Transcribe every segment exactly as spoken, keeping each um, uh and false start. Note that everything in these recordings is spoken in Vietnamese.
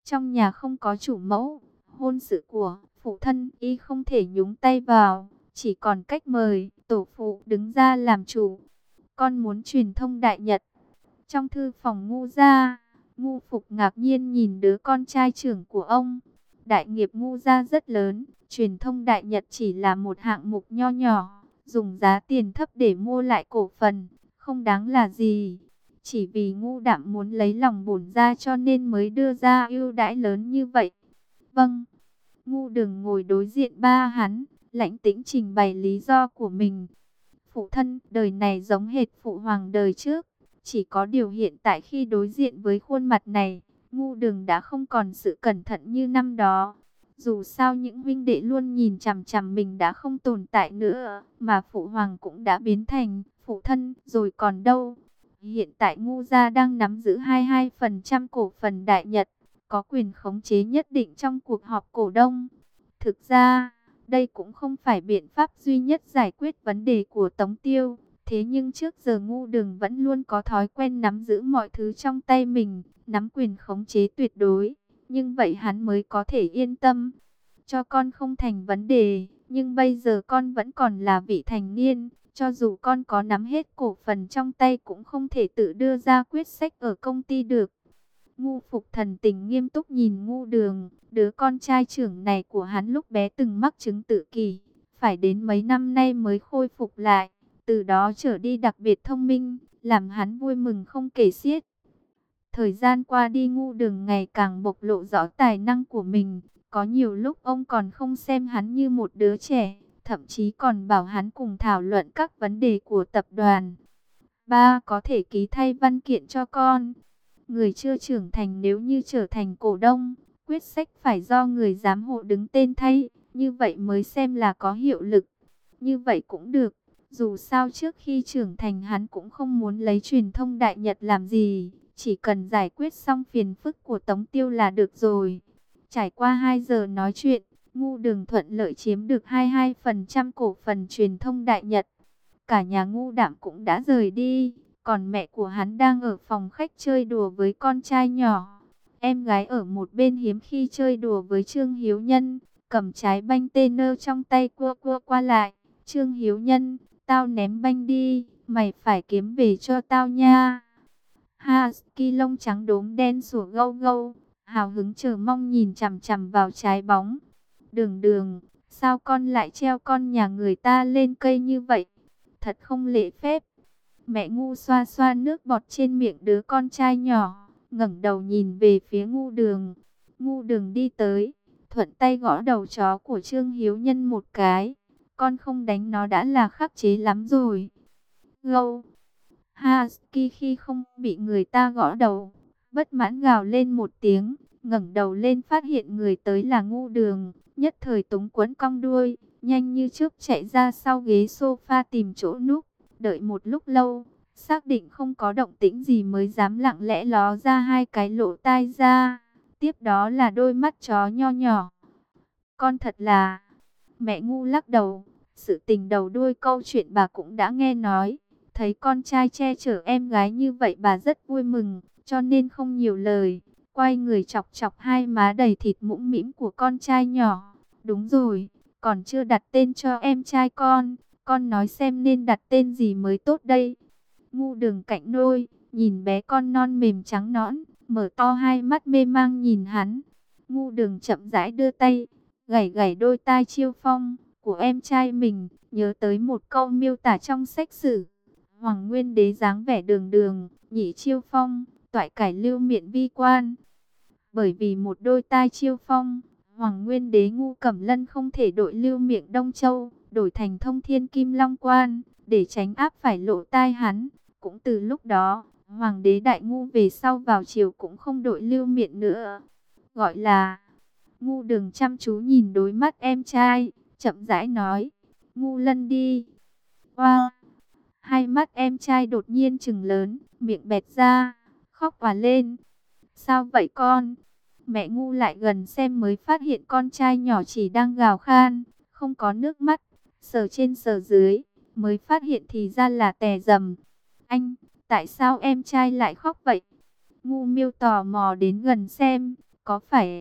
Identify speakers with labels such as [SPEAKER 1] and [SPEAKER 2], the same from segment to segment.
[SPEAKER 1] Trong nhà không có chủ mẫu, hôn sự của phụ thân y không thể nhúng tay vào, chỉ còn cách mời tổ phụ đứng ra làm chủ. Con muốn truyền thông Đại Nhật. Trong thư phòng Ngu gia, Ngu Phục ngạc nhiên nhìn đứa con trai trưởng của ông. Đại nghiệp Ngu gia rất lớn, truyền thông Đại Nhật chỉ là một hạng mục nho nhỏ, dùng giá tiền thấp để mua lại cổ phần, không đáng là gì. Chỉ vì Ngu Đạm muốn lấy lòng bổn gia cho nên mới đưa ra ưu đãi lớn như vậy. Vâng. Ngu Đường ngồi đối diện ba hắn, lãnh tĩnh trình bày lý do của mình. Phụ thân đời này giống hệt phụ hoàng đời trước, chỉ có điều hiện tại khi đối diện với khuôn mặt này, Ngu Đường đã không còn sự cẩn thận như năm đó. Dù sao những huynh đệ luôn nhìn chằm chằm mình đã không tồn tại nữa, mà phụ hoàng cũng đã biến thành phụ thân rồi còn đâu. Hiện tại Ngu gia đang nắm giữ hai mươi hai phần trăm cổ phần Đại Nhật, có quyền khống chế nhất định trong cuộc họp cổ đông. Thực ra, đây cũng không phải biện pháp duy nhất giải quyết vấn đề của Tống Tiêu. Thế nhưng trước giờ Ngu Đường vẫn luôn có thói quen nắm giữ mọi thứ trong tay mình, nắm quyền khống chế tuyệt đối. Nhưng vậy hắn mới có thể yên tâm. Cho con không thành vấn đề, nhưng bây giờ con vẫn còn là vị thành niên. Cho dù con có nắm hết cổ phần trong tay cũng không thể tự đưa ra quyết sách ở công ty được. Ngu Phục thần tình nghiêm túc nhìn Ngu Đường, đứa con trai trưởng này của hắn lúc bé từng mắc chứng tự kỷ, phải đến mấy năm nay mới khôi phục lại, từ đó trở đi đặc biệt thông minh, làm hắn vui mừng không kể xiết. Thời gian qua đi Ngu Đường ngày càng bộc lộ rõ tài năng của mình, có nhiều lúc ông còn không xem hắn như một đứa trẻ, thậm chí còn bảo hắn cùng thảo luận các vấn đề của tập đoàn. Ba có thể ký thay văn kiện cho con. Người chưa trưởng thành nếu như trở thành cổ đông, quyết sách phải do người giám hộ đứng tên thay, như vậy mới xem là có hiệu lực. Như vậy cũng được, dù sao trước khi trưởng thành hắn cũng không muốn lấy truyền thông Đại Nhật làm gì, chỉ cần giải quyết xong phiền phức của Tống Tiêu là được rồi. Trải qua hai giờ nói chuyện, Ngu Đường thuận lợi chiếm được hai mươi hai phần trăm cổ phần truyền thông Đại Nhật. Cả nhà Ngu Đạm cũng đã rời đi, còn mẹ của hắn đang ở phòng khách chơi đùa với con trai nhỏ. Em gái ở một bên hiếm khi chơi đùa với Trương Hiếu Nhân, cầm trái banh tê nơ trong tay cua cua qua lại. Trương Hiếu Nhân, tao ném banh đi, mày phải kiếm về cho tao nha. Husky lông trắng đốm đen sủa gâu gâu, hào hứng chờ mong nhìn chằm chằm vào trái bóng. Đường Đường, sao con lại treo con nhà người ta lên cây như vậy? Thật không lễ phép. Mẹ Ngu xoa xoa nước bọt trên miệng đứa con trai nhỏ, ngẩng đầu nhìn về phía Ngu Đường. Ngu Đường đi tới, thuận tay gõ đầu chó của Trương Hiếu Nhân một cái. Con không đánh nó đã là khắc chế lắm rồi. Gâu. Husky khi không bị người ta gõ đầu, bất mãn gào lên một tiếng, ngẩng đầu lên phát hiện người tới là Ngu Đường, nhất thời túng quẫn cong đuôi, nhanh như chớp chạy ra sau ghế sofa tìm chỗ núp. Đợi một lúc lâu, xác định không có động tĩnh gì mới dám lặng lẽ ló ra hai cái lỗ tai ra. Tiếp đó là đôi mắt chó nho nhỏ. Con thật là... Mẹ Ngu lắc đầu, sự tình đầu đuôi câu chuyện bà cũng đã nghe nói. Thấy con trai che chở em gái như vậy bà rất vui mừng, cho nên không nhiều lời. Quay người chọc chọc hai má đầy thịt mũm mĩm của con trai nhỏ. Đúng rồi, còn chưa đặt tên cho em trai con. Con nói xem nên đặt tên gì mới tốt đây. Ngu Đường cạnh nôi, nhìn bé con non mềm trắng nõn, mở to hai mắt mê mang nhìn hắn. Ngu Đường chậm rãi đưa tay, gảy gảy đôi tai Chiêu Phong của em trai mình, nhớ tới một câu miêu tả trong sách sử. Hoàng Nguyên Đế dáng vẻ đường đường, nhị Chiêu Phong, toại cải lưu miện vi quan. Bởi vì một đôi tai Chiêu Phong, Hoàng Nguyên Đế Ngu Cẩm Lân không thể đội lưu miệng Đông Châu, đổi thành Thông Thiên Kim Long Quan, để tránh áp phải lộ tai hắn. Cũng từ lúc đó, Hoàng đế Đại Ngu về sau vào triều cũng không đội lưu miệng nữa. Gọi là... Ngu Đường chăm chú nhìn đôi mắt em trai, chậm rãi nói, Ngu Lân đi. Wow! Hai mắt em trai đột nhiên trừng lớn, miệng bẹt ra, khóc òa lên. Sao vậy con? Mẹ Ngu lại gần xem mới phát hiện con trai nhỏ chỉ đang gào khan, không có nước mắt. Sờ trên sờ dưới, mới phát hiện thì ra là tè dầm. Anh, tại sao em trai lại khóc vậy? Ngu Miêu tò mò đến gần xem, có phải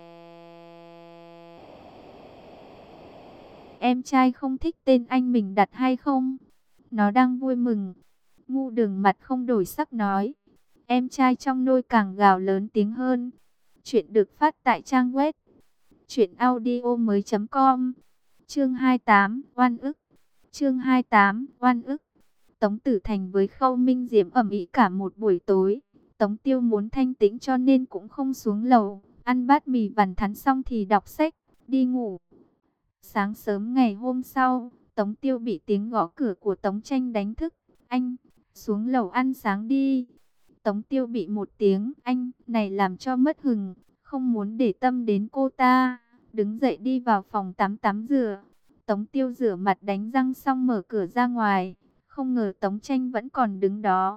[SPEAKER 1] em trai không thích tên anh mình đặt hay không? Nó đang vui mừng. Ngu Đường mặt không đổi sắc nói. Em trai trong nôi càng gào lớn tiếng hơn. Chuyện được phát tại trang web truyện audio mới chấm com. Chương hai mươi tám, oan ức. Chương hai mươi tám, oan ức. Tống Tử Thành với Khâu Minh Diễm ầm ĩ cả một buổi tối. Tống Tiêu muốn thanh tĩnh cho nên cũng không xuống lầu, ăn bát mì vằn thắn xong thì đọc sách, đi ngủ. Sáng sớm ngày hôm sau, Tống Tiêu bị tiếng gõ cửa của Tống Tranh đánh thức. Anh, xuống lầu ăn sáng đi. Tống Tiêu bị một tiếng anh này làm cho mất hứng, không muốn để tâm đến cô ta. Đứng dậy đi vào phòng tắm tắm rửa. Tống Tiêu rửa mặt đánh răng xong mở cửa ra ngoài. Không ngờ Tống Tranh vẫn còn đứng đó.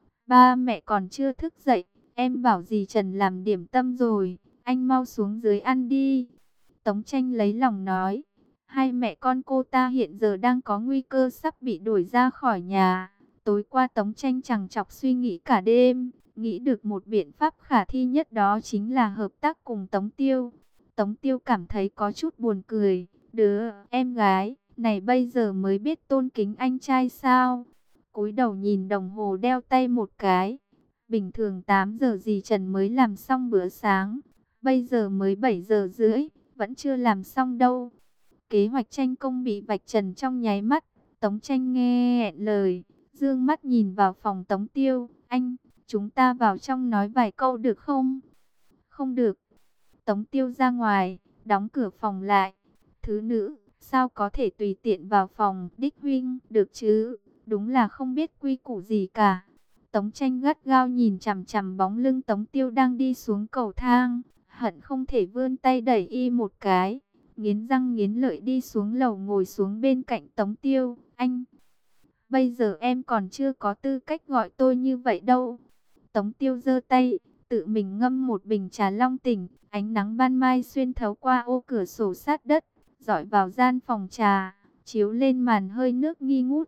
[SPEAKER 1] Ba mẹ còn chưa thức dậy, em bảo dì Trần làm điểm tâm rồi, anh mau xuống dưới ăn đi. Tống Tranh lấy lòng nói. Hai mẹ con cô ta hiện giờ đang có nguy cơ sắp bị đuổi ra khỏi nhà. Tối qua Tống Tranh chằng chọc suy nghĩ cả đêm, nghĩ được một biện pháp khả thi nhất, đó chính là hợp tác cùng Tống Tiêu. Tống Tiêu cảm thấy có chút buồn cười. Đứa em gái này bây giờ mới biết tôn kính anh trai sao? Cúi đầu nhìn đồng hồ đeo tay một cái. Bình thường tám giờ dì Trần mới làm xong bữa sáng. Bây giờ mới bảy giờ rưỡi, vẫn chưa làm xong đâu. Kế hoạch tranh công bị vạch trần trong nháy mắt. Tống Tranh nghe hẹn lời, dương mắt nhìn vào phòng Tống Tiêu. Anh, chúng ta vào trong nói vài câu được không? Không được. Tống Tiêu ra ngoài, đóng cửa phòng lại. Thứ nữ, sao có thể tùy tiện vào phòng đích huynh được chứ? Đúng là không biết quy củ gì cả. Tống Tranh gắt gao nhìn chằm chằm bóng lưng Tống Tiêu đang đi xuống cầu thang, hận không thể vươn tay đẩy y một cái. Nghiến răng nghiến lợi đi xuống lầu ngồi xuống bên cạnh Tống Tiêu. Anh, bây giờ em còn chưa có tư cách gọi tôi như vậy đâu. Tống Tiêu giơ tay, tự mình ngâm một bình trà long tỉnh. Ánh nắng ban mai xuyên thấu qua ô cửa sổ sát đất, rọi vào gian phòng trà, chiếu lên màn hơi nước nghi ngút.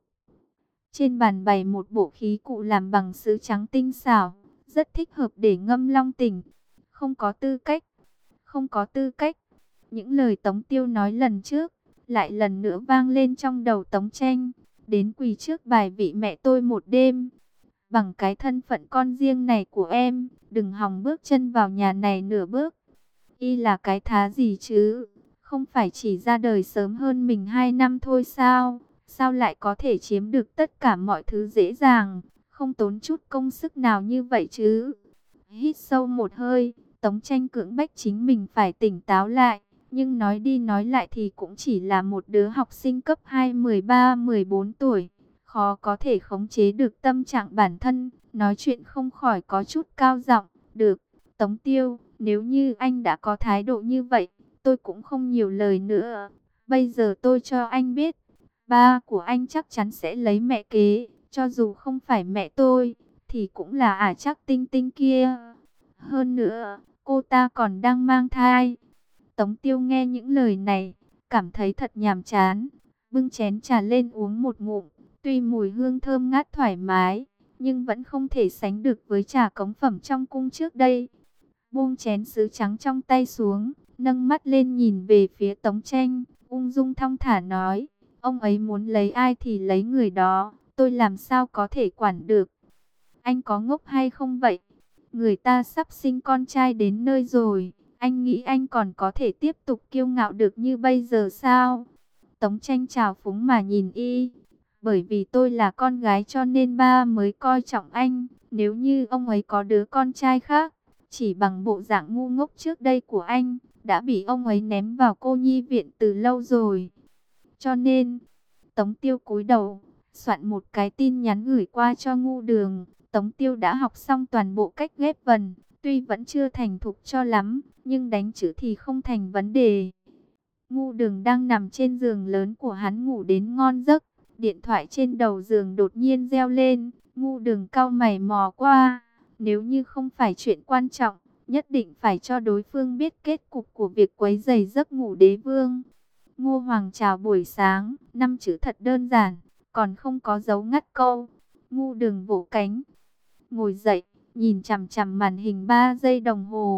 [SPEAKER 1] Trên bàn bày một bộ khí cụ làm bằng sứ trắng tinh xảo, rất thích hợp để ngâm long tỉnh. Không có tư cách, không có tư cách. Những lời Tống Tiêu nói lần trước, lại lần nữa vang lên trong đầu Tống Tranh. Đến quỳ trước bài vị mẹ tôi một đêm. Bằng cái thân phận con riêng này của em, đừng hòng bước chân vào nhà này nửa bước. Y là cái thá gì chứ? Không phải chỉ ra đời sớm hơn mình hai năm thôi sao? Sao lại có thể chiếm được tất cả mọi thứ dễ dàng, không tốn chút công sức nào như vậy chứ? Hít sâu một hơi, Tống Tranh cưỡng bách chính mình phải tỉnh táo lại. Nhưng nói đi nói lại thì cũng chỉ là một đứa học sinh cấp hai mười ba mười bốn tuổi. Khó có thể khống chế được tâm trạng bản thân, nói chuyện không khỏi có chút cao giọng. Được, Tống Tiêu, nếu như anh đã có thái độ như vậy, tôi cũng không nhiều lời nữa. Bây giờ tôi cho anh biết, ba của anh chắc chắn sẽ lấy mẹ kế, cho dù không phải mẹ tôi, thì cũng là ả chắc Tinh Tinh kia. Hơn nữa, cô ta còn đang mang thai. Tống Tiêu nghe những lời này, cảm thấy thật nhàm chán, bưng chén trà lên uống một ngụm. Tuy mùi hương thơm ngát thoải mái, nhưng vẫn không thể sánh được với trà cống phẩm trong cung trước đây. Buông chén sứ trắng trong tay xuống, nâng mắt lên nhìn về phía Tống Tranh, ung dung thong thả nói, ông ấy muốn lấy ai thì lấy người đó, tôi làm sao có thể quản được. Anh có ngốc hay không vậy? Người ta sắp sinh con trai đến nơi rồi, anh nghĩ anh còn có thể tiếp tục kiêu ngạo được như bây giờ sao? Tống Tranh trào phúng mà nhìn y. Bởi vì tôi là con gái cho nên ba mới coi trọng anh. Nếu như ông ấy có đứa con trai khác, chỉ bằng bộ dạng ngu ngốc trước đây của anh, đã bị ông ấy ném vào cô nhi viện từ lâu rồi. Cho nên, Tống Tiêu cúi đầu, soạn một cái tin nhắn gửi qua cho Ngu Đường. Tống Tiêu đã học xong toàn bộ cách ghép vần, tuy vẫn chưa thành thục cho lắm, nhưng đánh chữ thì không thành vấn đề. Ngu Đường đang nằm trên giường lớn của hắn ngủ đến ngon giấc. Điện thoại trên đầu giường đột nhiên reo lên, Ngu Đường cau mày mò qua. Nếu như không phải chuyện quan trọng, nhất định phải cho đối phương biết kết cục của việc quấy rầy giấc ngủ đế vương. Ngô Hoàng chào buổi sáng, năm chữ thật đơn giản, còn không có dấu ngắt câu. Ngu Đường vỗ cánh, ngồi dậy, nhìn chằm chằm màn hình ba giây đồng hồ.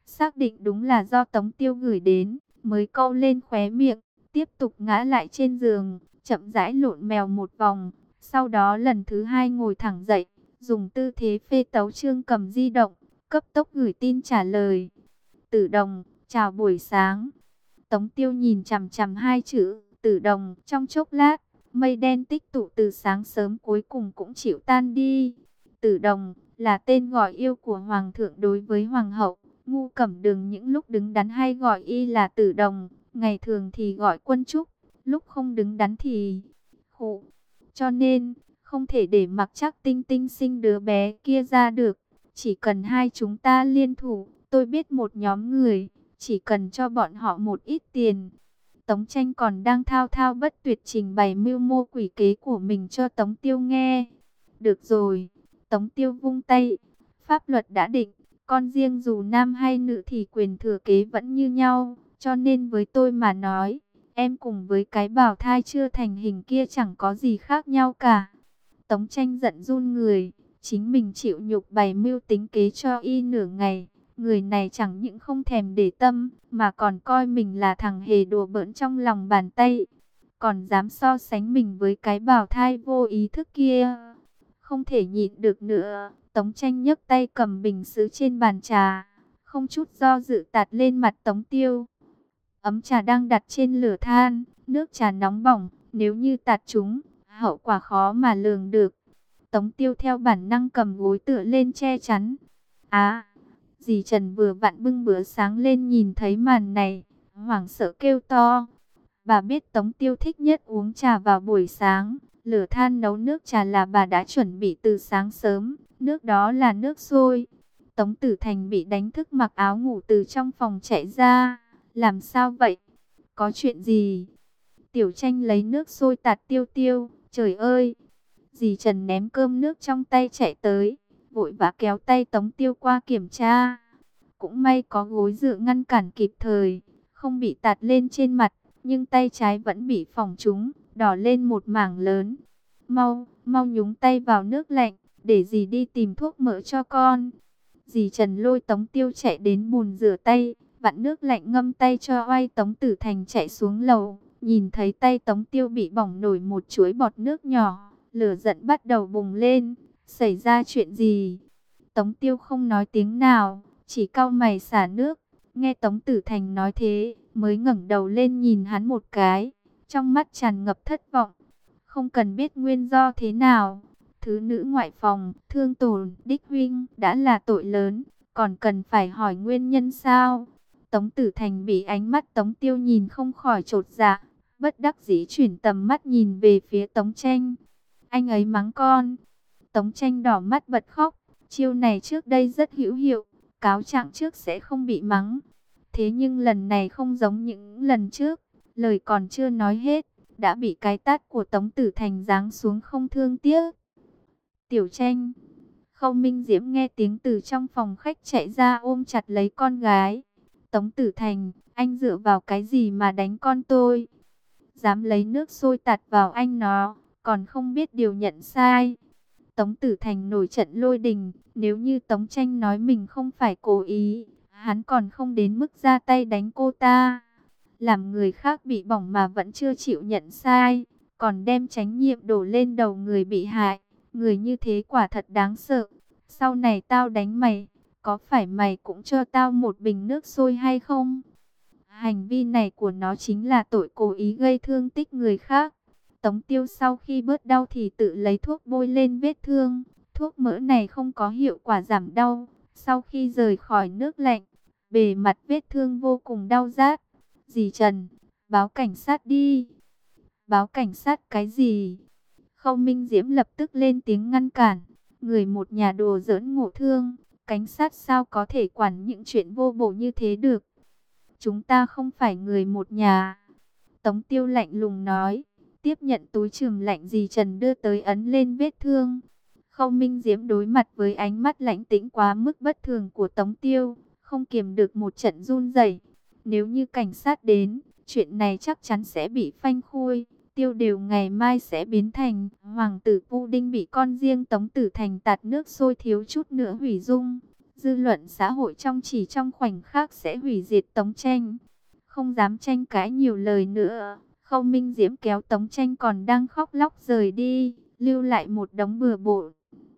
[SPEAKER 1] xác định đúng là do Tống Tiêu gửi đến, mới câu lên khóe miệng, tiếp tục ngã lại trên giường, chậm rãi lộn mèo một vòng, sau đó lần thứ hai ngồi thẳng dậy, dùng tư thế phê tấu Trương cầm di động, cấp tốc gửi tin trả lời. Tử Đồng, chào buổi sáng. Tống Tiêu nhìn chằm chằm hai chữ Tử Đồng trong chốc lát, mây đen tích tụ từ sáng sớm cuối cùng cũng chịu tan đi. Tử Đồng là tên gọi yêu của Hoàng thượng đối với Hoàng hậu. Ngu Cẩm Đường những lúc đứng đắn hay gọi y là Tử Đồng, ngày thường thì gọi Quân Trúc, lúc không đứng đắn thì Khụ. Cho nên, không thể để mặc Trác Tinh Tinh sinh đứa bé kia ra được. Chỉ cần hai chúng ta liên thủ, tôi biết một nhóm người, chỉ cần cho bọn họ một ít tiền. Tống Tranh còn đang thao thao bất tuyệt trình bày mưu mô quỷ kế của mình cho Tống Tiêu nghe. Được rồi, Tống Tiêu vung tay, pháp luật đã định, con riêng dù nam hay nữ thì quyền thừa kế vẫn như nhau, cho nên với tôi mà nói, em cùng với cái bào thai chưa thành hình kia chẳng có gì khác nhau cả. Tống Tranh giận run người, chính mình chịu nhục bày mưu tính kế cho y nửa ngày. Người này chẳng những không thèm để tâm, mà còn coi mình là thằng hề đùa bỡn trong lòng bàn tay. Còn dám so sánh mình với cái bào thai vô ý thức kia. Không thể nhịn được nữa, Tống Tranh nhấc tay cầm bình sứ trên bàn trà, không chút do dự tạt lên mặt Tống Tiêu. Ấm trà đang đặt trên lửa than, nước trà nóng bỏng, nếu như tạt trúng, hậu quả khó mà lường được. Tống Tiêu theo bản năng cầm gối tựa lên che chắn. Á, dì Trần vừa vặn bưng bữa sáng lên nhìn thấy màn này, hoảng sợ kêu to. Bà biết Tống Tiêu thích nhất uống trà vào buổi sáng, lửa than nấu nước trà là bà đã chuẩn bị từ sáng sớm, nước đó là nước sôi. Tống Tử Thành bị đánh thức mặc áo ngủ từ trong phòng chạy ra. Làm sao vậy? Có chuyện gì? Tiểu Tranh lấy nước sôi tạt Tiêu Tiêu. Trời ơi! Dì Trần ném cơm nước trong tay chạy tới, vội vã kéo tay Tống Tiêu qua kiểm tra. Cũng may có gối dựa ngăn cản kịp thời, không bị tạt lên trên mặt, nhưng tay trái vẫn bị phỏng trúng, đỏ lên một mảng lớn. Mau, mau nhúng tay vào nước lạnh, để dì đi tìm thuốc mỡ cho con. Dì Trần lôi Tống Tiêu chạy đến bồn rửa tay, vặn nước lạnh ngâm tay cho oai. Tống Tử Thành chạy xuống lầu, nhìn thấy tay Tống Tiêu bị bỏng nổi một chuỗi bọt nước nhỏ, lửa giận bắt đầu bùng lên. Xảy ra chuyện gì? Tống Tiêu không nói tiếng nào, chỉ cau mày xả nước. Nghe Tống Tử Thành nói thế, mới ngẩng đầu lên nhìn hắn một cái, trong mắt tràn ngập thất vọng. Không cần biết nguyên do thế nào, thứ nữ ngoại phòng, thương tổn đích huynh đã là tội lớn, còn cần phải hỏi nguyên nhân sao? Tống Tử Thành bị ánh mắt Tống Tiêu nhìn không khỏi chột dạ, bất đắc dĩ chuyển tầm mắt nhìn về phía Tống Tranh. Anh ấy mắng con. Tống Tranh đỏ mắt bật khóc, chiêu này trước đây rất hữu hiệu, cáo trạng trước sẽ không bị mắng. Thế nhưng lần này không giống những lần trước, lời còn chưa nói hết, đã bị cái tát của Tống Tử Thành giáng xuống không thương tiếc. Tiểu Tranh. Khâu Minh Diễm nghe tiếng từ trong phòng khách chạy ra ôm chặt lấy con gái. Tống Tử Thành, anh dựa vào cái gì mà đánh con tôi? Dám lấy nước sôi tạt vào anh nó, còn không biết điều nhận sai. Tống Tử Thành nổi trận lôi đình, nếu như Tống Tranh nói mình không phải cố ý, hắn còn không đến mức ra tay đánh cô ta. Làm người khác bị bỏng mà vẫn chưa chịu nhận sai, còn đem trách nhiệm đổ lên đầu người bị hại. Người như thế quả thật đáng sợ. Sau này tao đánh mày, có phải mày cũng cho tao một bình nước sôi hay không? Hành vi này của nó chính là tội cố ý gây thương tích người khác. Tống Tiêu sau khi bớt đau thì tự lấy thuốc bôi lên vết thương. Thuốc mỡ này không có hiệu quả giảm đau. Sau khi rời khỏi nước lạnh, bề mặt vết thương vô cùng đau rát. Dì Trần, báo cảnh sát đi. Báo cảnh sát cái gì? Khâu Minh Diễm lập tức lên tiếng ngăn cản. Người một nhà đồ giỡn ngộ thương, cảnh sát sao có thể quản những chuyện vô bổ như thế được? Chúng ta không phải người một nhà. Tống Tiêu lạnh lùng nói, tiếp nhận túi chườm lạnh dì Trần đưa tới ấn lên vết thương. Khâu Minh Diễm đối mặt với ánh mắt lãnh tĩnh quá mức bất thường của Tống Tiêu, không kiềm được một trận run rẩy. Nếu như cảnh sát đến, chuyện này chắc chắn sẽ bị phanh phui. Tiêu Đều ngày mai sẽ biến thành hoàng tử pudding bị con riêng Tống Tử Thành tạt nước sôi thiếu chút nữa hủy dung. Dư luận xã hội trong chỉ trong khoảnh khắc sẽ hủy diệt Tống Tranh. Không dám tranh cãi nhiều lời nữa, Khâu Minh Diễm kéo Tống Tranh còn đang khóc lóc rời đi, lưu lại một đống bừa bộn.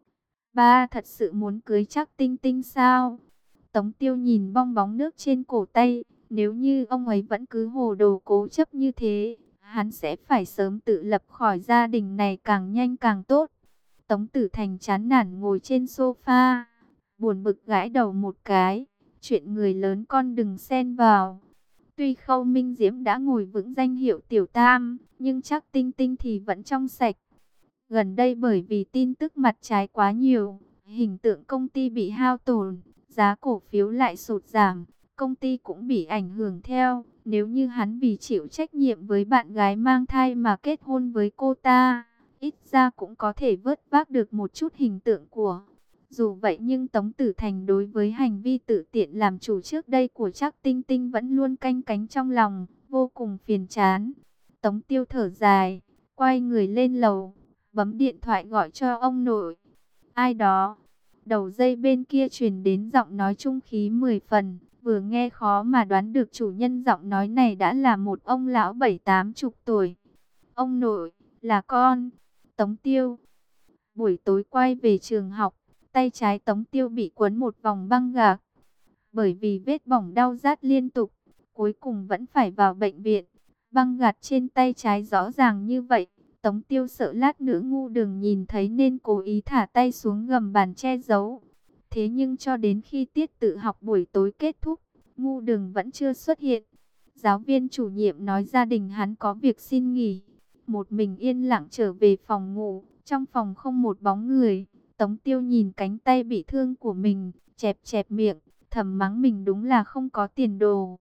[SPEAKER 1] Ba thật sự muốn cưới Trác Tinh Tinh sao? Tống Tiêu nhìn bong bóng nước trên cổ tay, nếu như ông ấy vẫn cứ hồ đồ cố chấp như thế, hắn sẽ phải sớm tự lập khỏi gia đình này càng nhanh càng tốt. Tống Tử Thành chán nản ngồi trên sofa, buồn bực gãi đầu một cái, chuyện người lớn con đừng xen vào. Tuy Khâu Minh Diễm đã ngồi vững danh hiệu tiểu tam, nhưng Trác Tinh Tinh thì vẫn trong sạch. Gần đây bởi vì tin tức mặt trái quá nhiều, hình tượng công ty bị hao tổn, giá cổ phiếu lại sụt giảm, công ty cũng bị ảnh hưởng theo. Nếu như hắn vì chịu trách nhiệm với bạn gái mang thai mà kết hôn với cô ta, ít ra cũng có thể vớt vát được một chút hình tượng của. Dù vậy nhưng Tống Tử Thành đối với hành vi tự tiện làm chủ trước đây của Trác Tinh Tinh vẫn luôn canh cánh trong lòng, vô cùng phiền chán. Tống Tiêu thở dài, quay người lên lầu, bấm điện thoại gọi cho ông nội. Ai đó? Đầu dây bên kia truyền đến giọng nói trung khí mười phần, vừa nghe khó mà đoán được chủ nhân giọng nói này đã là một ông lão bảy tám chục tuổi. Ông nội, là con, Tống Tiêu. Buổi tối quay về trường học, tay trái Tống Tiêu bị quấn một vòng băng gạc. Bởi vì vết bỏng đau rát liên tục, cuối cùng vẫn phải vào bệnh viện. Băng gạc trên tay trái rõ ràng như vậy, Tống Tiêu sợ lát nữa Ngu Đường nhìn thấy nên cố ý thả tay xuống gầm bàn che giấu. Thế nhưng cho đến khi tiết tự học buổi tối kết thúc, Ngu Đường vẫn chưa xuất hiện. Giáo viên chủ nhiệm nói gia đình hắn có việc xin nghỉ. Một mình yên lặng trở về phòng ngủ, trong phòng không một bóng người. Tống Tiêu nhìn cánh tay bị thương của mình, chẹp chẹp miệng, thầm mắng mình đúng là không có tiền đồ.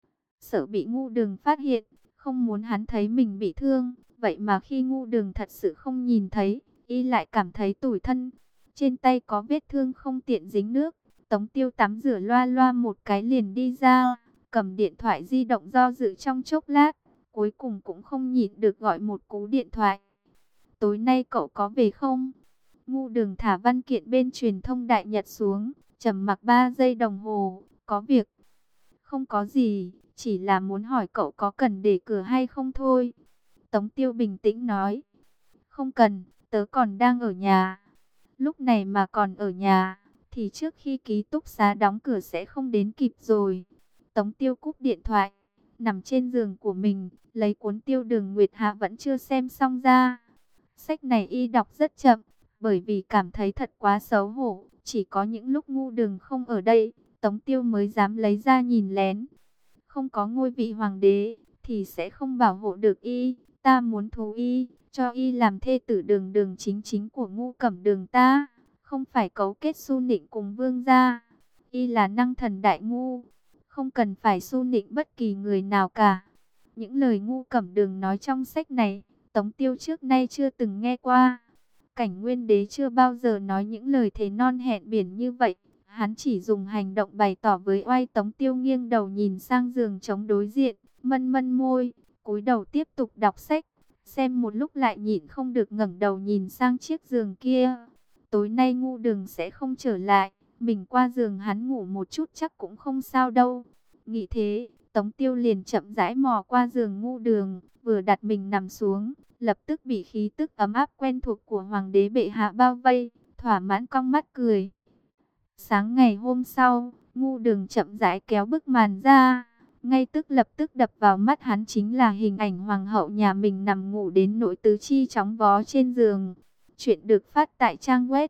[SPEAKER 1] Sợ bị Ngu Đường phát hiện, không muốn hắn thấy mình bị thương. Vậy mà khi Ngu Đường thật sự không nhìn thấy, y lại cảm thấy tủi thân. Trên tay có vết thương không tiện dính nước. Tống Tiêu tắm rửa loa loa một cái liền đi ra, cầm điện thoại di động do dự trong chốc lát, cuối cùng cũng không nhịn được gọi một cú điện thoại. Tối nay cậu có về không? Ngu Đường thả văn kiện bên truyền thông Đại Nhật xuống, trầm mặc ba giây đồng hồ. Có việc? Không có gì, chỉ là muốn hỏi cậu có cần để cửa hay không thôi. Tống Tiêu bình tĩnh nói. Không cần, tớ còn đang ở nhà. Lúc này mà còn ở nhà, thì trước khi ký túc xá đóng cửa sẽ không đến kịp rồi. Tống Tiêu cúp điện thoại, nằm trên giường của mình, lấy cuốn Tiêu Đường Nguyệt Hạ vẫn chưa xem xong ra. Sách này y đọc rất chậm, bởi vì cảm thấy thật quá xấu hổ. Chỉ có những lúc Ngu Đường không ở đây, Tống Tiêu mới dám lấy ra nhìn lén. Không có ngôi vị hoàng đế, thì sẽ không bảo hộ được y. Ta muốn thú y, cho y làm thê tử Đường Đường chính chính của Ngu Cẩm Đường ta, không phải cấu kết su nịnh cùng vương gia. Y là năng thần đại ngu, không cần phải su nịnh bất kỳ người nào cả. Những lời Ngu Cẩm Đường nói trong sách này, Tống Tiêu trước nay chưa từng nghe qua. Cảnh Nguyên Đế chưa bao giờ nói những lời thề non hẹn biển như vậy. Hắn chỉ dùng hành động bày tỏ với oai. Tống Tiêu nghiêng đầu nhìn sang giường trống đối diện, mân mân môi, cúi đầu tiếp tục đọc sách. Xem một lúc lại nhịn không được ngẩng đầu nhìn sang chiếc giường kia. Tối nay Ngu Đường sẽ không trở lại, mình qua giường hắn ngủ một chút chắc cũng không sao đâu. Nghĩ thế, Tống Tiêu liền chậm rãi mò qua giường Ngu Đường, vừa đặt mình nằm xuống, lập tức bị khí tức ấm áp quen thuộc của Hoàng đế bệ hạ bao vây, thỏa mãn cong mắt cười. Sáng ngày hôm sau, Ngu Đường chậm rãi kéo bức màn ra. Ngay tức lập tức đập vào mắt hắn chính là hình ảnh hoàng hậu nhà mình nằm ngủ đến nỗi tứ chi chóng vó trên giường. Chuyện được phát tại trang web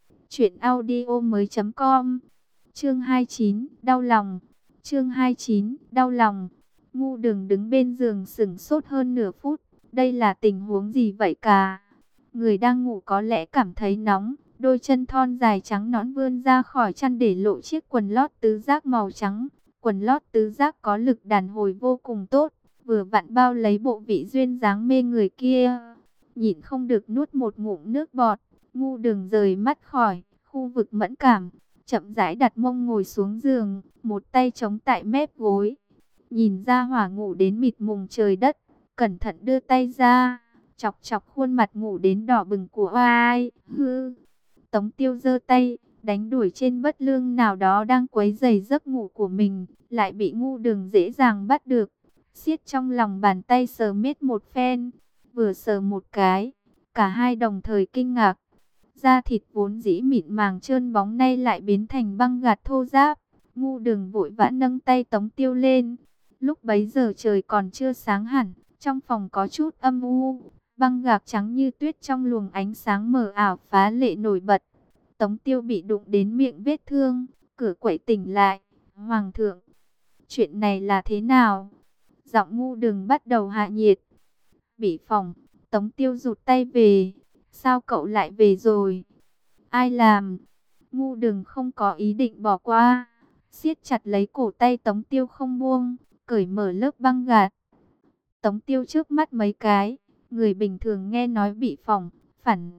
[SPEAKER 1] truyệnaudiomoi chấm com. Chương hai mươi chín, đau lòng. Chương hai mươi chín, đau lòng. Ngu Đường đứng bên giường sững sốt hơn nửa phút. Đây là tình huống gì vậy cả? Người đang ngủ có lẽ cảm thấy nóng, đôi chân thon dài trắng nõn vươn ra khỏi chăn để lộ chiếc quần lót tứ giác màu trắng. Quần lót tứ giác có lực đàn hồi vô cùng tốt, vừa vặn bao lấy bộ vị duyên dáng mê người kia. Nhịn không được nuốt một ngụm nước bọt, Ngu Đường rời mắt khỏi khu vực mẫn cảm, chậm rãi đặt mông ngồi xuống giường, một tay chống tại mép gối. Nhìn ra hỏa ngủ đến mịt mùng trời đất, cẩn thận đưa tay ra, chọc chọc khuôn mặt ngủ đến đỏ bừng của oai. Hư. Tống Tiêu giơ tay, đánh đuổi trên bất lương nào đó đang quấy rầy giấc ngủ của mình, lại bị Ngu Đường dễ dàng bắt được. Siết trong lòng bàn tay sờ miết một phen, vừa sờ một cái, cả hai đồng thời kinh ngạc. Da thịt vốn dĩ mịn màng trơn bóng nay lại biến thành băng gạc thô ráp. Ngu Đường vội vã nâng tay Tống Tiêu lên. Lúc bấy giờ trời còn chưa sáng hẳn, trong phòng có chút âm u, băng gạc trắng như tuyết trong luồng ánh sáng mờ ảo phá lệ nổi bật. Tống Tiêu bị đụng đến miệng vết thương, cửa quậy tỉnh lại. Hoàng thượng, chuyện này là thế nào? Giọng Ngu Đường bắt đầu hạ nhiệt. Bị phòng, Tống Tiêu rụt tay về. Sao cậu lại về rồi? Ai làm? Ngu Đường không có ý định bỏ qua, siết chặt lấy cổ tay Tống Tiêu không buông, cởi mở lớp băng gạc. Tống Tiêu trước mắt mấy cái, người bình thường nghe nói bị phỏng, phản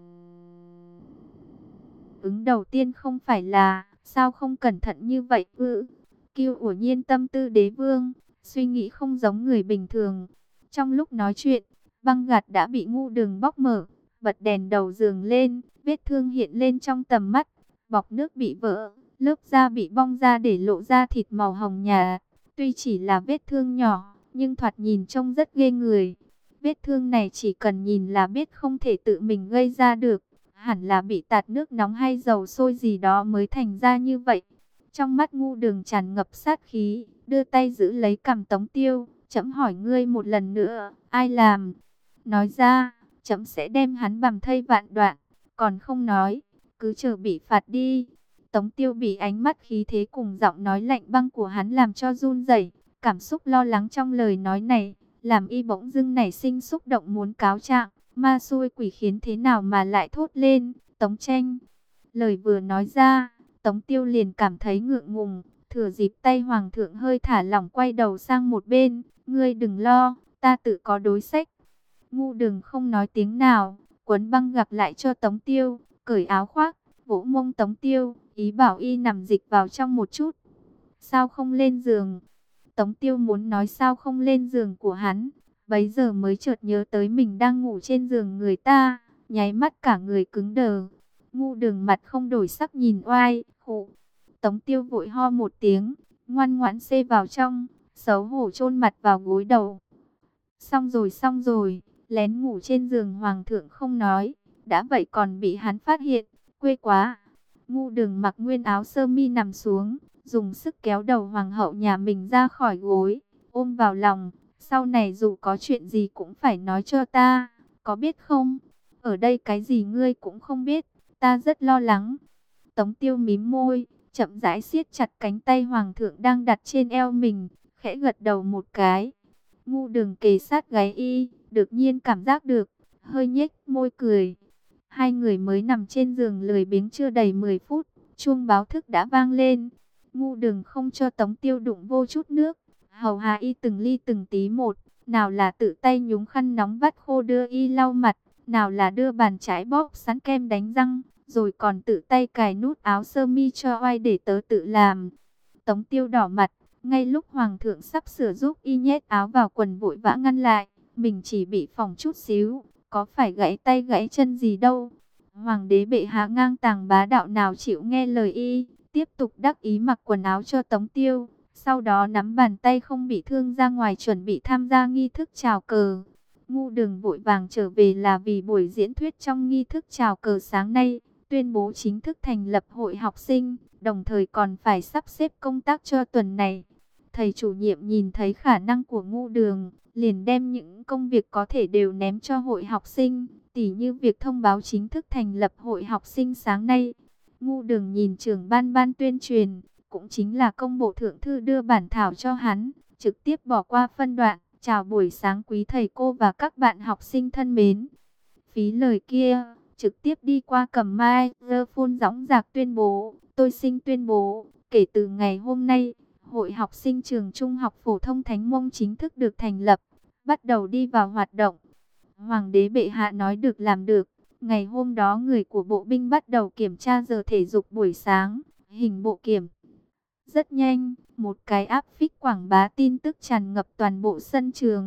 [SPEAKER 1] ứng đầu tiên không phải là sao không cẩn thận như vậy ư? Kiêu Uổng Nhiên tâm tư đế vương, suy nghĩ không giống người bình thường. Trong lúc nói chuyện, băng gạc đã bị Ngu Đường bóc mở, bật đèn đầu giường lên, vết thương hiện lên trong tầm mắt, bọc nước bị vỡ, lớp da bị bong ra để lộ ra thịt màu hồng nhạt. Tuy chỉ là vết thương nhỏ, nhưng thoạt nhìn trông rất ghê người. Vết thương này chỉ cần nhìn là biết không thể tự mình gây ra được, hẳn là bị tạt nước nóng hay dầu sôi gì đó mới thành ra như vậy. Trong mắt Ngu Đường tràn ngập sát khí, đưa tay giữ lấy cằm Tống Tiêu, trẫm hỏi ngươi một lần nữa, ai làm? Nói ra, trẫm sẽ đem hắn bằm thây vạn đoạn, còn không nói, cứ chờ bị phạt đi. Tống Tiêu bị ánh mắt khí thế cùng giọng nói lạnh băng của hắn làm cho run rẩy, cảm xúc lo lắng trong lời nói này, làm y bỗng dưng nảy sinh xúc động muốn cáo trạng, ma xui quỷ khiến thế nào mà lại thốt lên, Tống Tranh. Lời vừa nói ra, Tống Tiêu liền cảm thấy ngượng ngùng, thừa dịp tay hoàng thượng hơi thả lỏng quay đầu sang một bên, ngươi đừng lo, ta tự có đối sách. Ngu Đường không nói tiếng nào, quấn băng gạc lại cho Tống Tiêu, cởi áo khoác, vỗ mông Tống Tiêu, ý bảo y nằm dịch vào trong một chút. Sao không lên giường? Tống Tiêu muốn nói sao không lên giường của hắn, bấy giờ mới chợt nhớ tới mình đang ngủ trên giường người ta, nháy mắt cả người cứng đờ. Ngu Đường mặt không đổi sắc nhìn oai, khụ. Tống Tiêu vội ho một tiếng, ngoan ngoãn xê vào trong, xấu hổ chôn mặt vào gối đầu. Xong rồi xong rồi, lén ngủ trên giường hoàng thượng không nói, đã vậy còn bị hắn phát hiện, quê quá. Ngu Đường mặc nguyên áo sơ mi nằm xuống, dùng sức kéo đầu hoàng hậu nhà mình ra khỏi gối, ôm vào lòng. Sau này dù có chuyện gì cũng phải nói cho ta, có biết không? Ở đây cái gì ngươi cũng không biết, ta rất lo lắng. Tống Tiêu mím môi, chậm rãi siết chặt cánh tay hoàng thượng đang đặt trên eo mình, khẽ gật đầu một cái. Ngu Đường kề sát gáy y, đột nhiên cảm giác được, hơi nhếch môi cười. Hai người mới nằm trên giường lười biếng chưa đầy mười phút, chuông báo thức đã vang lên. Ngu Đường không cho Tống Tiêu đụng vô chút nước, hầu hạ y từng ly từng tí một, nào là tự tay nhúng khăn nóng vắt khô đưa y lau mặt, nào là đưa bàn chải bóp sẵn kem đánh răng, rồi còn tự tay cài nút áo sơ mi cho oai để tớ tự làm. Tống Tiêu đỏ mặt, ngay lúc hoàng thượng sắp sửa giúp y nhét áo vào quần vội vã ngăn lại, mình chỉ bị phỏng chút xíu, có phải gãy tay gãy chân gì đâu. Hoàng đế bệ hạ ngang tàng bá đạo nào chịu nghe lời y, tiếp tục đắc ý mặc quần áo cho Tống Tiêu, sau đó nắm bàn tay không bị thương ra ngoài chuẩn bị tham gia nghi thức chào cờ. Ngu Đường vội vàng trở về là vì buổi diễn thuyết trong nghi thức chào cờ sáng nay, tuyên bố chính thức thành lập hội học sinh, đồng thời còn phải sắp xếp công tác cho tuần này. Thầy chủ nhiệm nhìn thấy khả năng của Ngu Đường, liền đem những công việc có thể đều ném cho hội học sinh, tỉ như việc thông báo chính thức thành lập hội học sinh sáng nay. Ngu Đường nhìn trưởng ban ban tuyên truyền, cũng chính là công bộ thượng thư đưa bản thảo cho hắn, trực tiếp bỏ qua phân đoạn, chào buổi sáng quý thầy cô và các bạn học sinh thân mến. Phí lời kia, trực tiếp đi qua cầm microphone dõng dạc tuyên bố, tôi xin tuyên bố, kể từ ngày hôm nay, Hội học sinh trường Trung học phổ thông Thánh Mông chính thức được thành lập, bắt đầu đi vào hoạt động. Hoàng đế bệ hạ nói được làm được, ngày hôm đó người của bộ binh bắt đầu kiểm tra giờ thể dục buổi sáng, hình bộ kiểm. Rất nhanh, một cái áp phích quảng bá tin tức tràn ngập toàn bộ sân trường.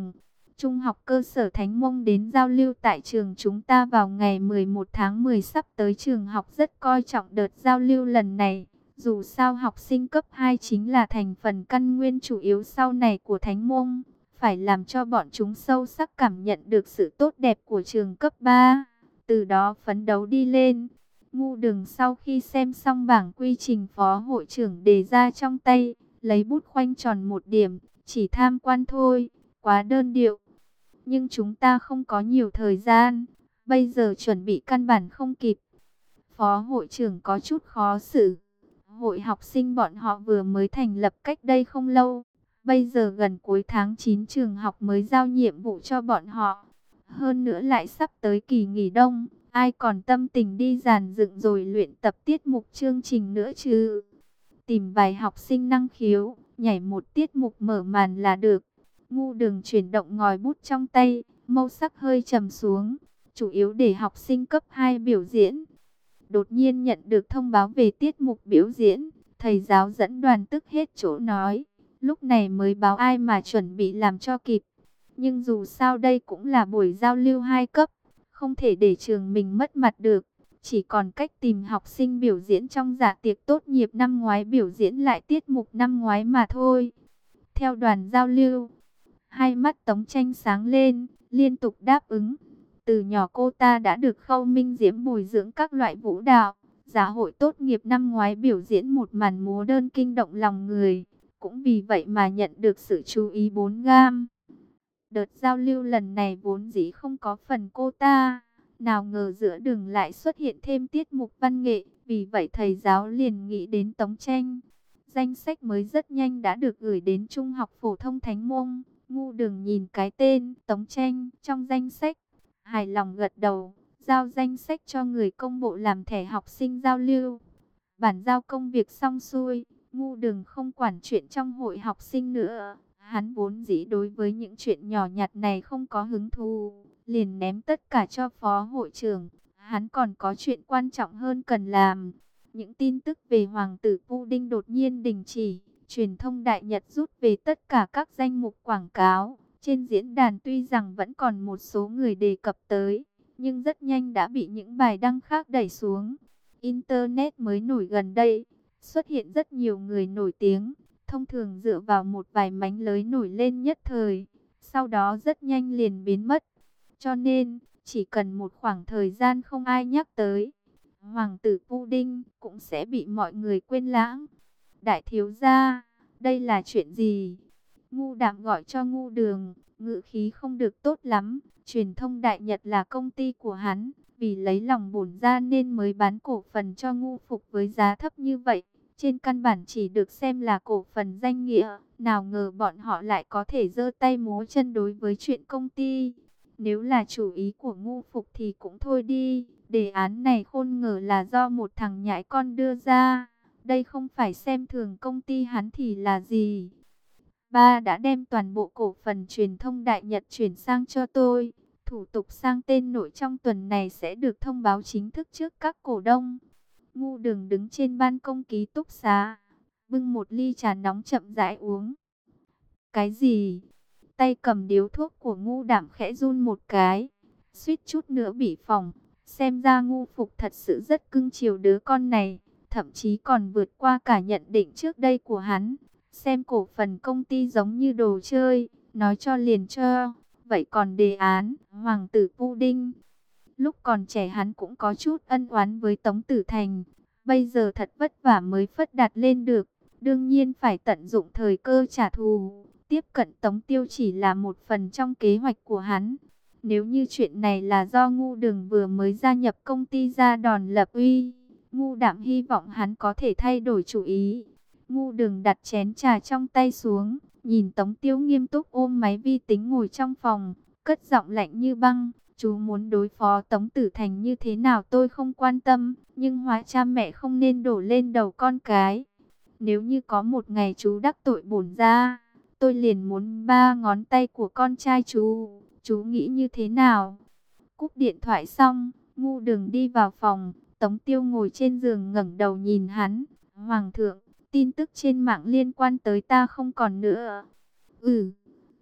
[SPEAKER 1] Trung học cơ sở Thánh Mông đến giao lưu tại trường chúng ta vào ngày mười một tháng mười sắp tới. Trường học rất coi trọng đợt giao lưu lần này. Dù sao học sinh cấp hai chính là thành phần căn nguyên chủ yếu sau này của Thánh Mông. Phải làm cho bọn chúng sâu sắc cảm nhận được sự tốt đẹp của trường cấp ba. Từ đó phấn đấu đi lên. Ngu Đường sau khi xem xong bảng quy trình phó hội trưởng đề ra trong tay, lấy bút khoanh tròn một điểm, chỉ tham quan thôi, quá đơn điệu. Nhưng chúng ta không có nhiều thời gian, bây giờ chuẩn bị căn bản không kịp. Phó hội trưởng có chút khó xử. Hội học sinh bọn họ vừa mới thành lập cách đây không lâu. Bây giờ gần cuối tháng chín trường học mới giao nhiệm vụ cho bọn họ. Hơn nữa lại sắp tới kỳ nghỉ đông. Ai còn tâm tình đi dàn dựng rồi luyện tập tiết mục chương trình nữa chứ? Tìm vài học sinh năng khiếu, nhảy một tiết mục mở màn là được. Ngu Đường chuyển động ngòi bút trong tay, màu sắc hơi trầm xuống. Chủ yếu để học sinh cấp hai biểu diễn. Đột nhiên nhận được thông báo về tiết mục biểu diễn. Thầy giáo dẫn đoàn tức hết chỗ nói. Lúc này mới báo ai mà chuẩn bị làm cho kịp. Nhưng dù sao đây cũng là buổi giao lưu hai cấp. Không thể để trường mình mất mặt được. Chỉ còn cách tìm học sinh biểu diễn trong dạ tiệc tốt nghiệp năm ngoái biểu diễn lại tiết mục năm ngoái mà thôi. Theo đoàn giao lưu, hai mắt Tống Tranh sáng lên, liên tục đáp ứng. Từ nhỏ cô ta đã được Khâu Minh Diễm bồi dưỡng các loại vũ đạo. Dạ hội tốt nghiệp năm ngoái biểu diễn một màn múa đơn kinh động lòng người. Cũng vì vậy mà nhận được sự chú ý bốn gam. Đợt giao lưu lần này vốn dĩ không có phần cô ta. Nào ngờ giữa đường lại xuất hiện thêm tiết mục văn nghệ. Vì vậy thầy giáo liền nghĩ đến Tống Tranh. Danh sách mới rất nhanh đã được gửi đến Trung học phổ thông Thánh Mông. Ngu Đường nhìn cái tên Tống Tranh trong danh sách, hài lòng gật đầu, giao danh sách cho người công bộ làm thẻ học sinh giao lưu. Bản giao công việc xong xuôi, Ngu Đường không quản chuyện trong hội học sinh nữa. Hắn vốn dĩ đối với những chuyện nhỏ nhặt này không có hứng thú, liền ném tất cả cho phó hội trưởng. Hắn còn có chuyện quan trọng hơn cần làm. Những tin tức về hoàng tử Pudding đột nhiên đình chỉ. Truyền thông Đại Nhật rút về tất cả các danh mục quảng cáo. Trên diễn đàn tuy rằng vẫn còn một số người đề cập tới, nhưng rất nhanh đã bị những bài đăng khác đẩy xuống. Internet mới nổi gần đây, xuất hiện rất nhiều người nổi tiếng, thông thường dựa vào một vài mánh lới nổi lên nhất thời, sau đó rất nhanh liền biến mất. Cho nên, chỉ cần một khoảng thời gian không ai nhắc tới, hoàng tử Pudding cũng sẽ bị mọi người quên lãng. Đại thiếu gia, đây là chuyện gì? Ngu Đạm gọi cho Ngu Đường, ngữ khí không được tốt lắm. Truyền thông Đại Nhật là công ty của hắn, vì lấy lòng bổn ra nên mới bán cổ phần cho Ngu Phục với giá thấp như vậy. Trên căn bản chỉ được xem là cổ phần danh nghĩa, nào ngờ bọn họ lại có thể giơ tay múa chân đối với chuyện công ty. Nếu là chủ ý của Ngu Phục thì cũng thôi đi, đề án này khôn ngờ là do một thằng nhãi con đưa ra. Đây không phải xem thường công ty hắn thì là gì? Ba đã đem toàn bộ cổ phần truyền thông Đại Nhật chuyển sang cho tôi. Thủ tục sang tên nội trong tuần này sẽ được thông báo chính thức trước các cổ đông. Ngu Đường đứng trên ban công ký túc xá, bưng một ly trà nóng chậm rãi uống. Cái gì? Tay cầm điếu thuốc của Ngu Đạm khẽ run một cái, suýt chút nữa bị phỏng. Xem ra Ngu Phục thật sự rất cưng chiều đứa con này, thậm chí còn vượt qua cả nhận định trước đây của hắn. Xem cổ phần công ty giống như đồ chơi, nói cho liền cho. Vậy còn đề án hoàng tử Pudding, lúc còn trẻ hắn cũng có chút ân oán với Tống Tử Thành, bây giờ thật vất vả mới phất đạt lên được, đương nhiên phải tận dụng thời cơ trả thù. Tiếp cận Tống Tiêu chỉ là một phần trong kế hoạch của hắn. Nếu như chuyện này là do Ngu Đường vừa mới gia nhập công ty ra đòn lập uy, Ngu Đạm hy vọng hắn có thể thay đổi chủ ý. Ngu Đường đặt chén trà trong tay xuống, nhìn Tống Tiêu nghiêm túc ôm máy vi tính ngồi trong phòng, cất giọng lạnh như băng. Chú muốn đối phó Tống Tử Thành như thế nào tôi không quan tâm, nhưng hóa cha mẹ không nên đổ lên đầu con cái. Nếu như có một ngày chú đắc tội bổn ra, tôi liền muốn ba ngón tay của con trai chú. Chú nghĩ như thế nào? Cúp điện thoại xong, Ngu Đường đi vào phòng. Tống Tiêu ngồi trên giường ngẩng đầu nhìn hắn. Hoàng thượng, tin tức trên mạng liên quan tới ta không còn nữa. Ừ,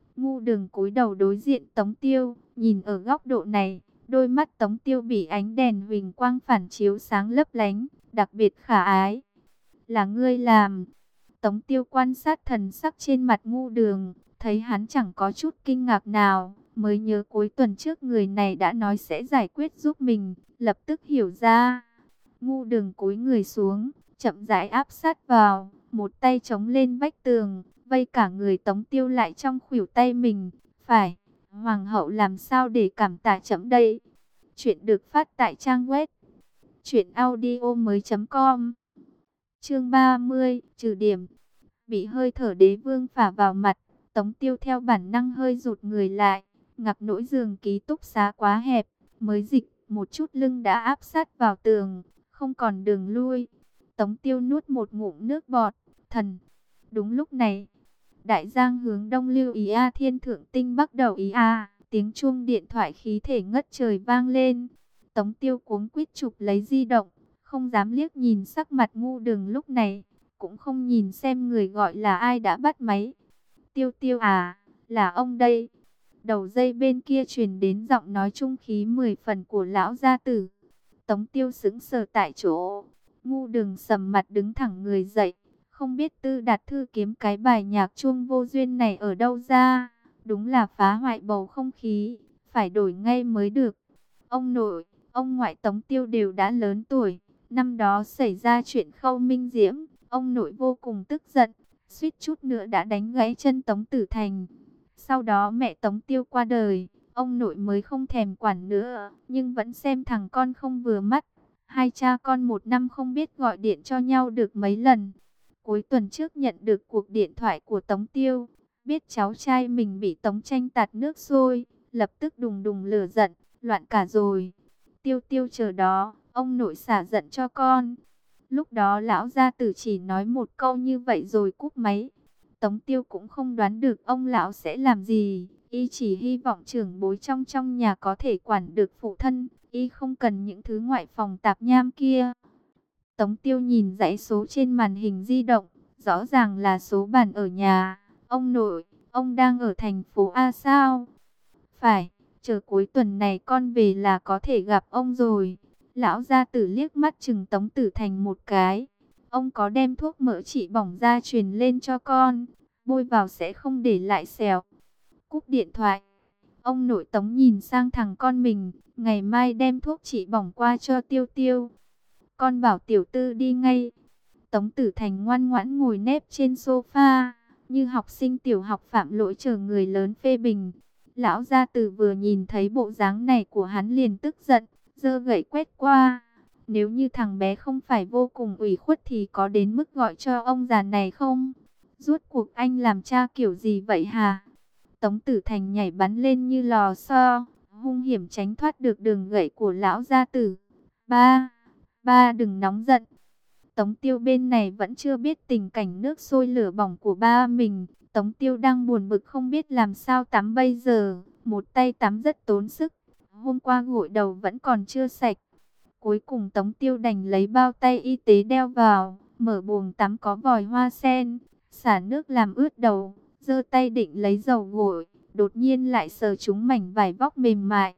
[SPEAKER 1] Ngu Đường cúi đầu đối diện Tống Tiêu, nhìn ở góc độ này, đôi mắt Tống Tiêu bị ánh đèn huỳnh quang phản chiếu sáng lấp lánh, đặc biệt khả ái. Là ngươi làm? Tống Tiêu quan sát thần sắc trên mặt Ngu Đường, thấy hắn chẳng có chút kinh ngạc nào, mới nhớ cuối tuần trước người này đã nói sẽ giải quyết giúp mình, lập tức hiểu ra. Ngu Đường cúi người xuống, chậm rãi áp sát vào, một tay chống lên vách tường, vây cả người Tống Tiêu lại trong khuỷu tay mình. Phải, Hoàng hậu làm sao để cảm tạ chấm đây? Chuyện được phát tại trang web truyện audio mới.com. Chương ba mươi, trừ điểm. Bị hơi thở đế vương phả vào mặt, Tống Tiêu theo bản năng hơi rụt người lại, ngặc nỗi giường ký túc xá quá hẹp, mới dịch một chút lưng đã áp sát vào tường, không còn đường lui. Tống Tiêu nuốt một ngụm nước bọt, thần. Đúng lúc này, đại giang hướng đông lưu ý a, thiên thượng tinh bắc đầu ý a, tiếng chuông điện thoại khí thể ngất trời vang lên. Tống Tiêu cuống quýt chụp lấy di động, không dám liếc nhìn sắc mặt Ngu Đường lúc này, cũng không nhìn xem người gọi là ai đã bắt máy. Tiêu Tiêu à, là ông đây. Đầu dây bên kia truyền đến giọng nói trung khí mười phần của lão gia tử. Tống Tiêu sững sờ tại chỗ. Ngu Đường sầm mặt đứng thẳng người dậy, không biết Tư Đạt Thư kiếm cái bài nhạc chuông vô duyên này ở đâu ra. Đúng là phá hoại bầu không khí, phải đổi ngay mới được. Ông nội, ông ngoại Tống Tiêu đều đã lớn tuổi. Năm đó xảy ra chuyện Khâu Minh Diễm, ông nội vô cùng tức giận, suýt chút nữa đã đánh gãy chân Tống Tử Thành. Sau đó mẹ Tống Tiêu qua đời, ông nội mới không thèm quản nữa, nhưng vẫn xem thằng con không vừa mắt. Hai cha con một năm không biết gọi điện cho nhau được mấy lần. Cuối tuần trước nhận được cuộc điện thoại của Tống Tiêu, biết cháu trai mình bị Tống Tranh tạt nước sôi, lập tức đùng đùng lửa giận, loạn cả rồi. Tiêu Tiêu chờ đó, ông nội xả giận cho con. Lúc đó lão gia tử chỉ nói một câu như vậy rồi cúp máy. Tống Tiêu cũng không đoán được ông lão sẽ làm gì, y chỉ hy vọng trưởng bối trong trong nhà có thể quản được phụ thân, y không cần những thứ ngoại phòng tạp nham kia. Tống Tiêu nhìn dãy số trên màn hình di động, rõ ràng là số bàn ở nhà. Ông nội, ông đang ở thành phố A sao? Phải, chờ cuối tuần này con về là có thể gặp ông rồi. Lão gia tử liếc mắt chừng Tống Tử Thành một cái. Ông có đem thuốc mỡ trị bỏng da truyền lên cho con, bôi vào sẽ không để lại sẹo. Cúp điện thoại, ông nội Tống nhìn sang thằng con mình, ngày mai đem thuốc trị bỏng qua cho Tiêu Tiêu. Con bảo tiểu tư đi ngay. Tống Tử Thành ngoan ngoãn ngồi nép trên sofa, như học sinh tiểu học phạm lỗi chờ người lớn phê bình. Lão gia tử vừa nhìn thấy bộ dáng này của hắn liền tức giận, giơ gậy quét qua. Nếu như thằng bé không phải vô cùng ủy khuất thì có đến mức gọi cho ông già này không? Rốt cuộc anh làm cha kiểu gì vậy hả? Tống Tử Thành nhảy bắn lên như lò xo, hung hiểm tránh thoát được đường gậy của lão gia tử. Ba, ba đừng nóng giận. Tống Tiêu bên này vẫn chưa biết tình cảnh nước sôi lửa bỏng của ba mình. Tống Tiêu đang buồn bực không biết làm sao tắm bây giờ. Một tay tắm rất tốn sức. Hôm qua gội đầu vẫn còn chưa sạch. Cuối cùng Tống Tiêu đành lấy bao tay y tế đeo vào. Mở buồng tắm có vòi hoa sen, xả nước làm ướt đầu. Giơ tay định lấy dầu gội, đột nhiên lại sờ trúng mảnh vải vóc mềm mại.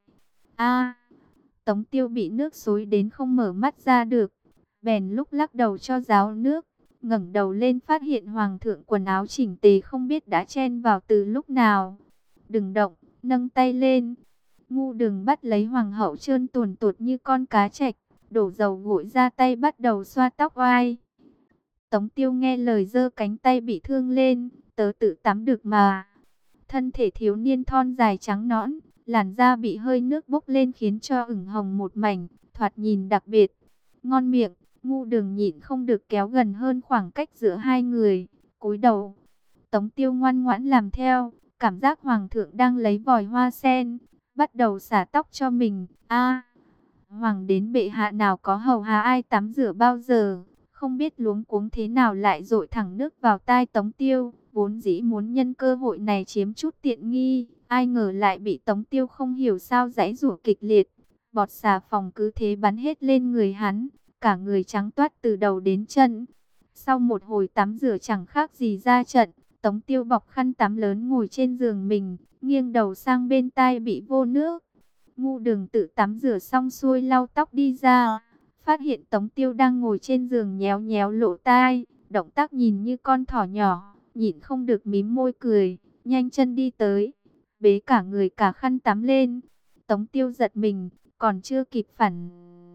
[SPEAKER 1] A, Tống Tiêu bị nước xối đến không mở mắt ra được. Bèn lúc lắc đầu cho ráo nước, ngẩng đầu lên phát hiện hoàng thượng quần áo chỉnh tề không biết đã chen vào từ lúc nào. Đừng động, nâng tay lên. Ngu Đường bắt lấy hoàng hậu trơn tuồn tuột như con cá trạch, đổ dầu gội ra tay bắt đầu xoa tóc oai. Tống Tiêu nghe lời giơ cánh tay bị thương lên, tớ tự tắm được mà. Thân thể thiếu niên thon dài trắng nõn, làn da bị hơi nước bốc lên khiến cho ửng hồng một mảnh, thoạt nhìn đặc biệt. Ngon miệng, Ngu Đường nhịn không được kéo gần hơn khoảng cách giữa hai người, cúi đầu. Tống Tiêu ngoan ngoãn làm theo, cảm giác hoàng thượng đang lấy vòi hoa sen, bắt đầu xả tóc cho mình. A, hoàng đến bệ hạ nào có hầu hạ ai tắm rửa bao giờ, không biết luống cuống thế nào lại dội thẳng nước vào tai Tống Tiêu, vốn dĩ muốn nhân cơ hội này chiếm chút tiện nghi, ai ngờ lại bị Tống Tiêu không hiểu sao giãy giụa kịch liệt, bọt xà phòng cứ thế bắn hết lên người hắn, cả người trắng toát từ đầu đến chân. Sau một hồi tắm rửa chẳng khác gì ra trận, Tống Tiêu bọc khăn tắm lớn ngồi trên giường mình, nghiêng đầu sang bên tai bị vô nước. Ngu Đường tự tắm rửa xong xuôi lau tóc đi ra, phát hiện Tống Tiêu đang ngồi trên giường nhéo nhéo lỗ tai, động tác nhìn như con thỏ nhỏ, nhịn không được mím môi cười, nhanh chân đi tới, bế cả người cả khăn tắm lên. Tống Tiêu giật mình, còn chưa kịp phản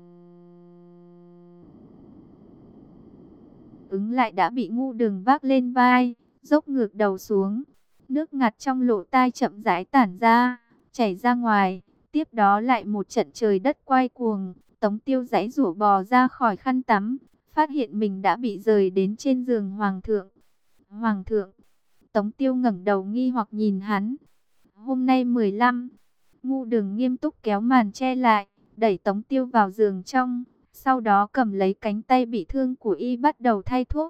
[SPEAKER 1] ứng lại đã bị Ngu Đường vác lên vai, dốc ngược đầu xuống. Nước ngạt trong lỗ tai chậm rãi tản ra, chảy ra ngoài. Tiếp đó lại một trận trời đất quay cuồng. Tống Tiêu giãy giụa bò ra khỏi khăn tắm, phát hiện mình đã bị rời đến trên giường Hoàng thượng. Hoàng thượng. Tống Tiêu ngẩng đầu nghi hoặc nhìn hắn. Hôm nay mười lăm. Ngu Đường nghiêm túc kéo màn che lại, đẩy Tống Tiêu vào giường trong, sau đó cầm lấy cánh tay bị thương của y bắt đầu thay thuốc.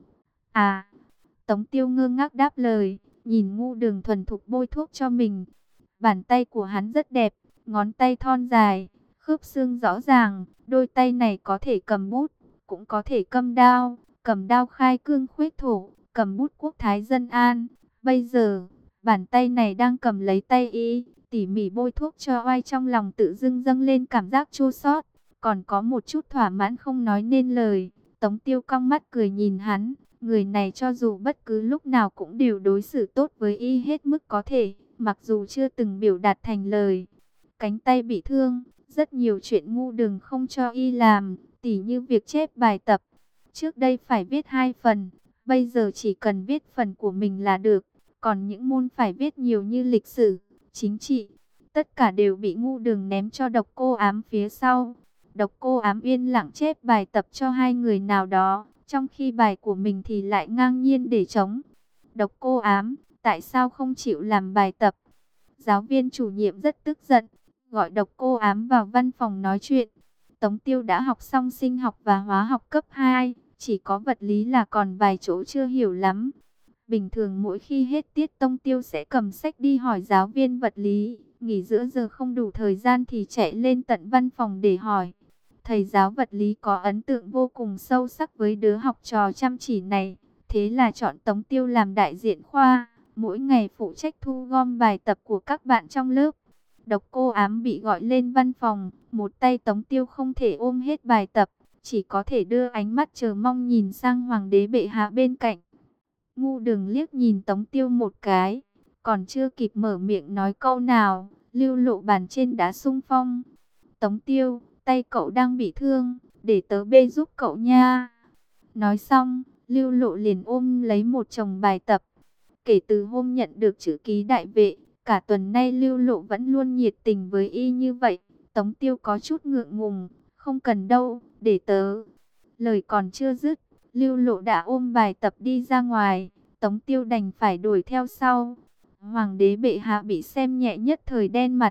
[SPEAKER 1] À. Tống Tiêu ngơ ngác đáp lời, nhìn Ngu Đường thuần thục bôi thuốc cho mình. Bàn tay của hắn rất đẹp, ngón tay thon dài, khớp xương rõ ràng, đôi tay này có thể cầm bút, cũng có thể cầm đao, cầm đao khai cương khuếch thổ, cầm bút quốc thái dân an. Bây giờ, bàn tay này đang cầm lấy tay y, tỉ mỉ bôi thuốc cho oai, trong lòng tự dưng dâng lên cảm giác chua xót, còn có một chút thỏa mãn không nói nên lời. Tống Tiêu cong mắt cười nhìn hắn, người này cho dù bất cứ lúc nào cũng đều đối xử tốt với y hết mức có thể, mặc dù chưa từng biểu đạt thành lời. Cánh tay bị thương, rất nhiều chuyện Ngu Đường không cho y làm, tỉ như việc chép bài tập. Trước đây phải viết hai phần, bây giờ chỉ cần viết phần của mình là được. Còn những môn phải viết nhiều như lịch sử, chính trị, tất cả đều bị Ngu Đường ném cho Độc Cô Ám phía sau. Độc Cô Ám yên lặng chép bài tập cho hai người nào đó, trong khi bài của mình thì lại ngang nhiên để trống. Độc Cô Ám, tại sao không chịu làm bài tập? Giáo viên chủ nhiệm rất tức giận, gọi Độc Cô Ám vào văn phòng nói chuyện. Tống Tiêu đã học xong sinh học và hóa học cấp hai, chỉ có vật lý là còn vài chỗ chưa hiểu lắm. Bình thường mỗi khi hết tiết Tống Tiêu sẽ cầm sách đi hỏi giáo viên vật lý, nghỉ giữa giờ không đủ thời gian thì chạy lên tận văn phòng để hỏi. Thầy giáo vật lý có ấn tượng vô cùng sâu sắc với đứa học trò chăm chỉ này, thế là chọn Tống Tiêu làm đại diện khoa, mỗi ngày phụ trách thu gom bài tập của các bạn trong lớp. Độc Cô Ám bị gọi lên văn phòng, một tay Tống Tiêu không thể ôm hết bài tập, chỉ có thể đưa ánh mắt chờ mong nhìn sang Hoàng đế bệ hạ bên cạnh. Ngu Đường liếc nhìn Tống Tiêu một cái, còn chưa kịp mở miệng nói câu nào, Lưu Lộ bàn trên đá xung phong. Tống Tiêu, tay cậu đang bị thương, để tớ bê giúp cậu nha. Nói xong, Lưu Lộ liền ôm lấy một chồng bài tập. Kể từ hôm nhận được chữ ký đại vệ, cả tuần nay Lưu Lộ vẫn luôn nhiệt tình với y như vậy. Tống Tiêu có chút ngượng ngùng, không cần đâu, để tớ. Lời còn chưa dứt, Lưu Lộ đã ôm bài tập đi ra ngoài, Tống Tiêu đành phải đuổi theo sau. Hoàng đế bệ hạ bị xem nhẹ nhất thời đen mặt.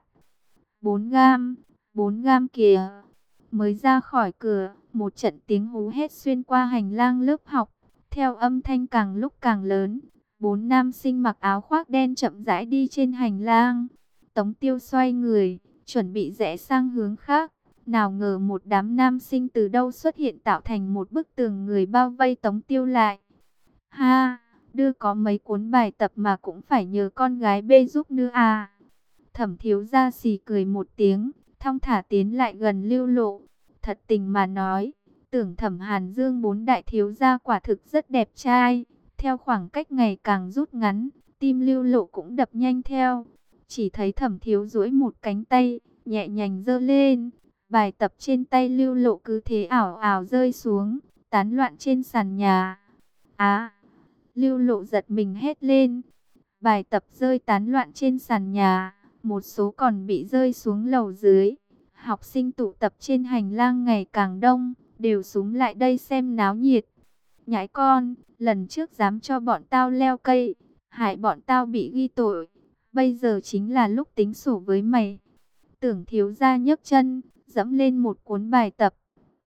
[SPEAKER 1] Bốn gam, bốn gam kìa. Mới ra khỏi cửa, một trận tiếng hú hét xuyên qua hành lang lớp học, theo âm thanh càng lúc càng lớn. Bốn nam sinh mặc áo khoác đen chậm rãi đi trên hành lang. Tống Tiêu xoay người, chuẩn bị rẽ sang hướng khác. Nào ngờ một đám nam sinh từ đâu xuất hiện tạo thành một bức tường người bao vây Tống Tiêu lại. Ha, đưa có mấy cuốn bài tập mà cũng phải nhờ con gái bê giúp nữa à. Thẩm Thiếu Gia xì cười một tiếng, thong thả tiến lại gần Lưu Lộ. Thật tình mà nói, tưởng Thẩm Hàn Dương bốn đại thiếu gia quả thực rất đẹp trai. Theo khoảng cách ngày càng rút ngắn, tim Lưu Lộ cũng đập nhanh theo. Chỉ thấy Thẩm Thiếu duỗi một cánh tay, nhẹ nhàng giơ lên. Bài tập trên tay Lưu Lộ cứ thế ảo ảo rơi xuống, tán loạn trên sàn nhà. Á! Lưu Lộ giật mình hét lên. Bài tập rơi tán loạn trên sàn nhà, một số còn bị rơi xuống lầu dưới. Học sinh tụ tập trên hành lang ngày càng đông, đều xúm lại đây xem náo nhiệt. Nhãi con, lần trước dám cho bọn tao leo cây, hại bọn tao bị ghi tội. Bây giờ chính là lúc tính sổ với mày. Tưởng Thiếu Gia nhấc chân, dẫm lên một cuốn bài tập,